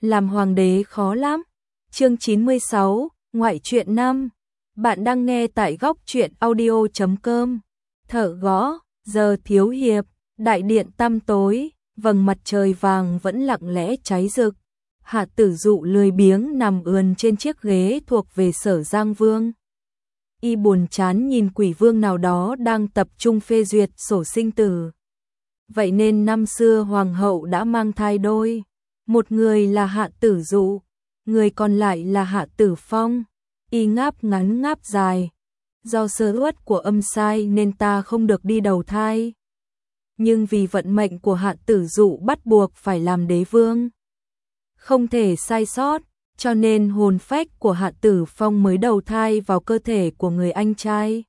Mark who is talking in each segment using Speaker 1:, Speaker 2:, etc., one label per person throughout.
Speaker 1: làm hoàng đế khó lắm. Chương 96, ngoại truyện 5. Bạn đang nghe tại góc truyện audio.com. Thở gõ, giờ thiếu hiệp, đại điện tăm tối, vầng mặt trời vàng vẫn lặng lẽ cháy rực. Hạ Tử Dụ lười biếng nằm ườn trên chiếc ghế thuộc về Sở Giang Vương. Y buồn chán nhìn quỷ vương nào đó đang tập trung phê duyệt sổ sinh tử. Vậy nên năm xưa hoàng hậu đã mang thai đôi. Một người là Hạ Tử Dụ, người còn lại là Hạ Tử Phong. Y ngáp ngắn ngáp dài. Do sơ suất của âm sai nên ta không được đi đầu thai. Nhưng vì vận mệnh của Hạ Tử Dụ bắt buộc phải làm đế vương, không thể sai sót, cho nên hồn phách của Hạ Tử Phong mới đầu thai vào cơ thể của người anh trai.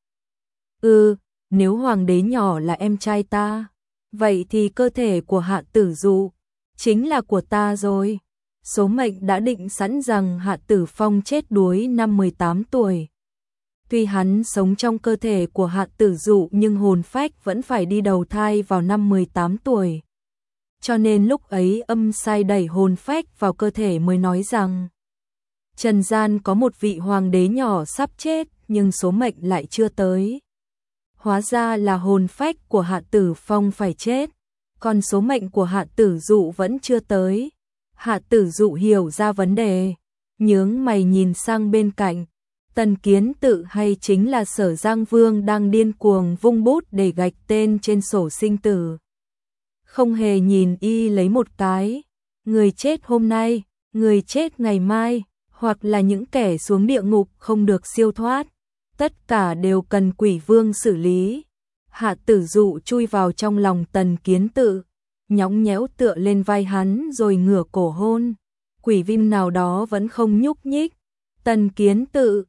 Speaker 1: Nếu hoàng đế nhỏ là em trai ta, vậy thì cơ thể của Hạ Tử Dụ chính là của ta rồi. Số mệnh đã định sẵn rằng Hạ Tử Phong chết đuối năm 18 tuổi. Tuy hắn sống trong cơ thể của Hạ Tử Dụ nhưng hồn phách vẫn phải đi đầu thai vào năm 18 tuổi. Cho nên lúc ấy âm sai đẩy hồn phách vào cơ thể mới nói rằng trần gian có một vị hoàng đế nhỏ sắp chết nhưng số mệnh lại chưa tới. Hóa ra là hồn phách của Hạ Tử Phong phải chết, còn số mệnh của Hạ Tử Dụ vẫn chưa tới. Hạ Tử Dụ hiểu ra vấn đề, nhướng mày nhìn sang bên cạnh. Tần Kiến Tự hay chính là Sở Giang Vương đang điên cuồng vung bút để gạch tên trên sổ sinh tử. Không hề nhìn y lấy một cái. Người chết hôm nay, người chết ngày mai, hoặc là những kẻ xuống địa ngục không được siêu thoát, tất cả đều cần quỷ vương xử lý. Hạ Tử Dụ chui vào trong lòng Tần Kiến Tự, nhõng nhẽo tựa lên vai hắn rồi ngửa cổ hôn. Quỷ vương nào đó vẫn không nhúc nhích. Tần Kiến Tự,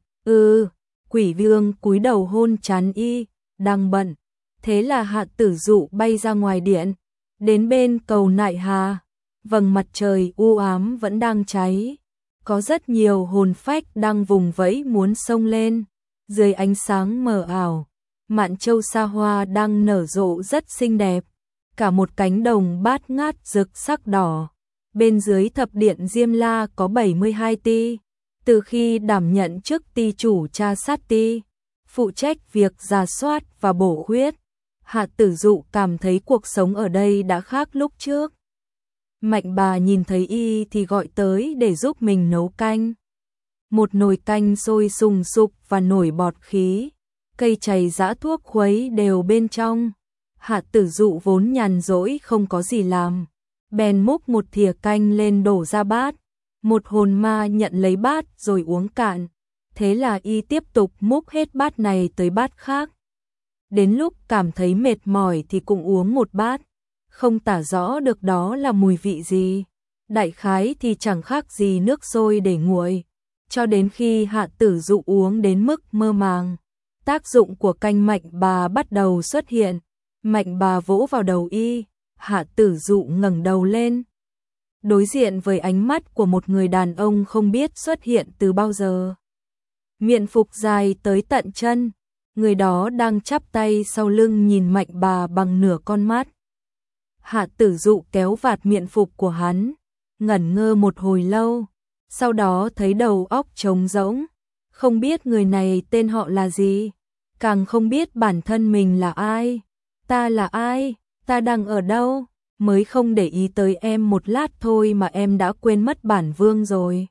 Speaker 1: quỷ vương cúi đầu hôn trán y, đang bận. Thế là Hạ Tử Dụ bay ra ngoài điện, đến bên cầu Nại Hà. Vầng mặt trời u ám vẫn đang cháy, có rất nhiều hồn phách đang vùng vẫy muốn xông lên. Dưới ánh sáng mờ ảo, mạn châu sa hoa đang nở rộ rất xinh đẹp, cả một cánh đồng bát ngát rực sắc đỏ. Bên dưới thập điện Diêm La có 72 ti, từ khi đảm nhận chức ti chủ tra sát ti, phụ trách việc rà soát và bổ khuyết. Hạ Tử Dụ cảm thấy cuộc sống ở đây đã khác lúc trước. Mạnh bà nhìn thấy y thì gọi tới để giúp mình nấu canh. Một nồi canh sôi sùng sục và nổi bọt khí, cây chày giã thuốc khuấy đều bên trong. Hạ Tử Dụ vốn nhàn rỗi không có gì làm, bèn múc một thìa canh lên đổ ra bát. Một hồn ma nhận lấy bát rồi uống cạn. Thế là y tiếp tục múc hết bát này tới bát khác. Đến lúc cảm thấy mệt mỏi thì cũng uống một bát, không tả rõ được đó là mùi vị gì. Đại khái thì chẳng khác gì nước sôi để nguội. Cho đến khi Hạ Tử Dụ uống đến mức mơ màng, tác dụng của canh mạnh bà bắt đầu xuất hiện. Mạnh bà vỗ vào đầu y, Hạ Tử Dụ ngẩng đầu lên, đối diện với ánh mắt của một người đàn ông không biết xuất hiện từ bao giờ. Miện phục dài tới tận chân, người đó đang chắp tay sau lưng nhìn Mạnh bà bằng nửa con mắt. Hạ Tử Dụ kéo vạt miện phục của hắn, ngẩn ngơ một hồi lâu, sau đó thấy đầu óc trống rỗng, không biết người này tên họ là gì, càng không biết bản thân mình là ai. Ta là ai? Ta đang ở đâu? Mới không để ý tới em một lát thôi mà em đã quên mất bản vương rồi.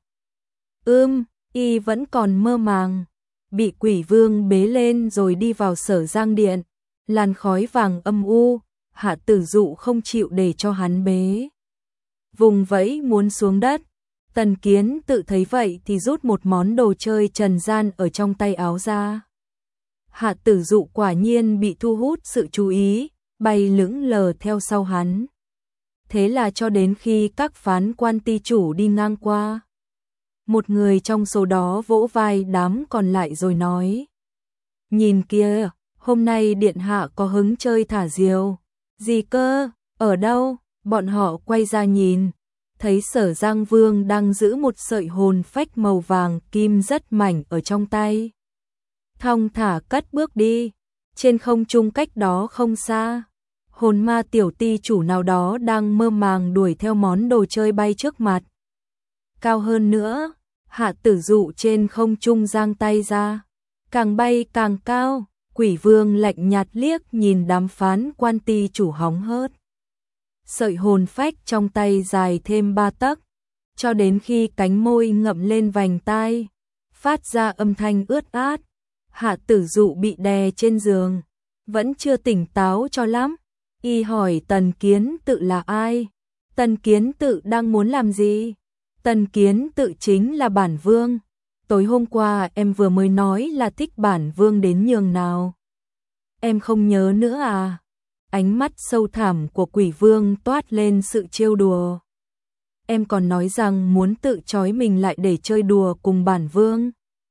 Speaker 1: Y vẫn còn mơ màng, bị quỷ vương bế lên rồi đi vào Sở Giang Điện. Làn khói vàng âm u, Hạ Tử Dụ không chịu để cho hắn bế, vùng vẫy muốn xuống đất. Tần Kiến Tự thấy vậy thì rút một món đồ chơi trần gian ở trong tay áo ra. Hạ Tử Dụ quả nhiên bị thu hút sự chú ý, bay lững lờ theo sau hắn. Thế là cho đến khi các phán quan ti chủ đi ngang qua, một người trong số đó vỗ vai đám còn lại rồi nói: Nhìn kia, hôm nay điện hạ có hứng chơi thả diều. Gì cơ? Ở đâu? Bọn họ quay ra nhìn, thấy Sở Giang Vương đang giữ một sợi hồn phách màu vàng kim rất mảnh ở trong tay. Thong thả cất bước đi. Trên không trung cách đó không xa, hồn ma tiểu ti chủ nào đó đang mơ màng đuổi theo món đồ chơi bay trước mặt. cao hơn nữa. Hạ Tử Dụ trên không trung giang tay ra, càng bay càng cao. Quỷ Vương lạnh nhạt liếc nhìn đám phán quan ty chủ hóng hớt. Sợi hồn phách trong tay dài thêm 3 tấc, cho đến khi cánh môi ngậm lên vành tai, phát ra âm thanh ướt át. Hạ Tử Dụ bị đè trên giường, vẫn chưa tỉnh táo cho lắm. Y hỏi Tần Kiến Tự là ai? Tần Kiến Tự đang muốn làm gì? Tần Kiến Tự chính là bản vương. Tối hôm qua em vừa mới nói là thích bản vương đến nhường nào. Em không nhớ nữa à? Ánh mắt sâu thẳm của Quỷ Vương toát lên sự trêu đùa. Em còn nói rằng muốn tự trói mình lại để chơi đùa cùng bản vương.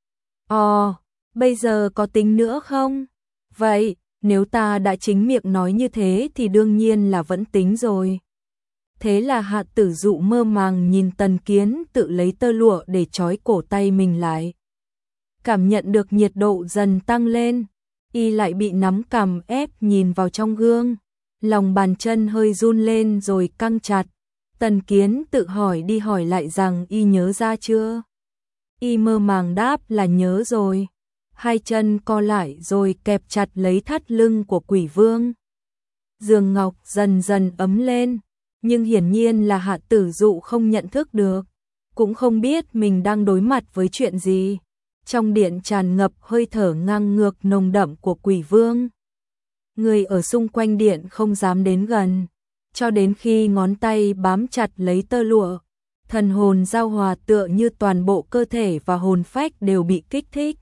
Speaker 1: Bây giờ có tính nữa không? Vậy, nếu ta đã chính miệng nói như thế thì đương nhiên là vẫn tính rồi. Thế là Hạ Tử Dụ mơ màng nhìn Tần Kiến Tự lấy tơ lụa để trói cổ tay mình lại. Cảm nhận được nhiệt độ dần tăng lên, y lại bị nắm cằm ép nhìn vào trong gương. Lòng bàn chân hơi run lên rồi căng chặt. Tần Kiến Tự hỏi đi hỏi lại rằng y nhớ ra chưa? Y mơ màng đáp là nhớ rồi. Hai chân co lại rồi kẹp chặt lấy thắt lưng của Quỷ Vương. Giường ngọc dần dần ấm lên, nhưng hiển nhiên là Hạ Tử Dụ không nhận thức được, cũng không biết mình đang đối mặt với chuyện gì. Trong điện tràn ngập hơi thở ngang ngược nồng đậm của Quỷ Vương. Người ở xung quanh điện không dám đến gần, cho đến khi ngón tay bám chặt lấy tơ lụa, thần hồn giao hòa tựa như toàn bộ cơ thể và hồn phách đều bị kích thích.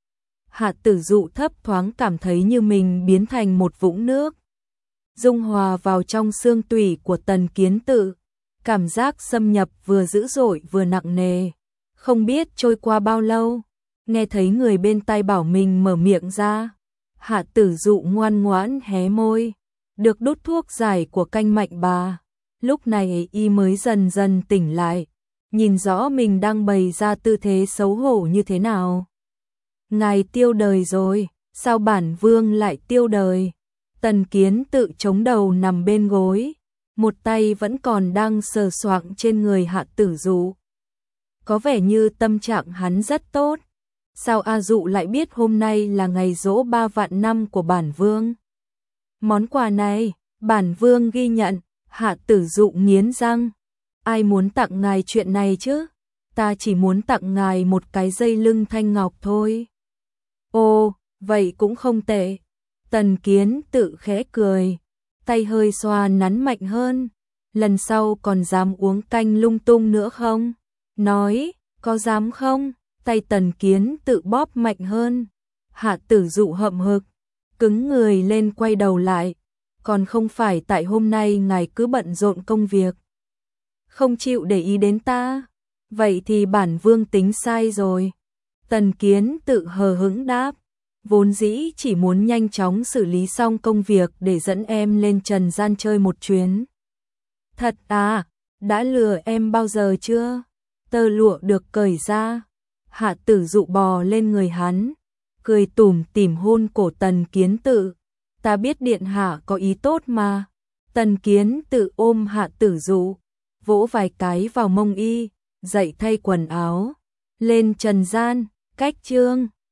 Speaker 1: Hạ Tử Dụ thấp thoáng cảm thấy như mình biến thành một vũng nước, dung hòa vào trong xương tủy của Tần Kiến Tự. Cảm giác xâm nhập vừa dữ dội vừa nặng nề. Không biết trôi qua bao lâu, nghe thấy người bên tai bảo mình mở miệng ra. Hạ Tử Dụ ngoan ngoãn hé môi, được đút thuốc giải của canh mạnh bà. Lúc này y mới dần dần tỉnh lại, nhìn rõ mình đang bày ra tư thế xấu hổ như thế nào. Ngài tiêu đời rồi, sao bản vương lại tiêu đời? Tần Kiến Tự chống đầu nằm bên gối, một tay vẫn còn đang sờ soạng trên người Hạ Tử Dụ. Có vẻ như tâm trạng hắn rất tốt. Sao A Dụ lại biết hôm nay là ngày giỗ 3 vạn năm của bản vương? Món quà này, bản vương ghi nhận. Hạ Tử Dụ nghiến răng. Ai muốn tặng ngài chuyện này chứ? Ta chỉ muốn tặng ngài một cái dây lưng thanh ngọc thôi. Ồ, vậy cũng không tệ. Tần Kiến Tự khẽ cười, tay hơi xoa nắn mạnh hơn. Lần sau còn dám uống canh lung tung nữa không? Nói, có dám không? Tay Tần Kiến Tự bóp mạnh hơn. Hạ Tử Dụ hậm hực, cứng người lên quay đầu lại. Còn không phải tại hôm nay ngài cứ bận rộn công việc, không chịu để ý đến ta. Vậy thì bản vương tính sai rồi. Tần Kiến Tự hờ hững đáp, vốn dĩ chỉ muốn nhanh chóng xử lý xong công việc để dẫn em lên trần gian chơi một chuyến. Thật à, đã lừa em bao giờ chưa? Tơ lụa được cởi ra, Hạ Tử Dụ bò lên người hắn, cười tủm tỉm hôn cổ Tần Kiến Tự. Ta biết điện hạ có ý tốt mà. Tần Kiến Tự ôm Hạ Tử Dụ, vỗ vài cái vào mông y, dậy thay quần áo, lên trần gian, cách chương.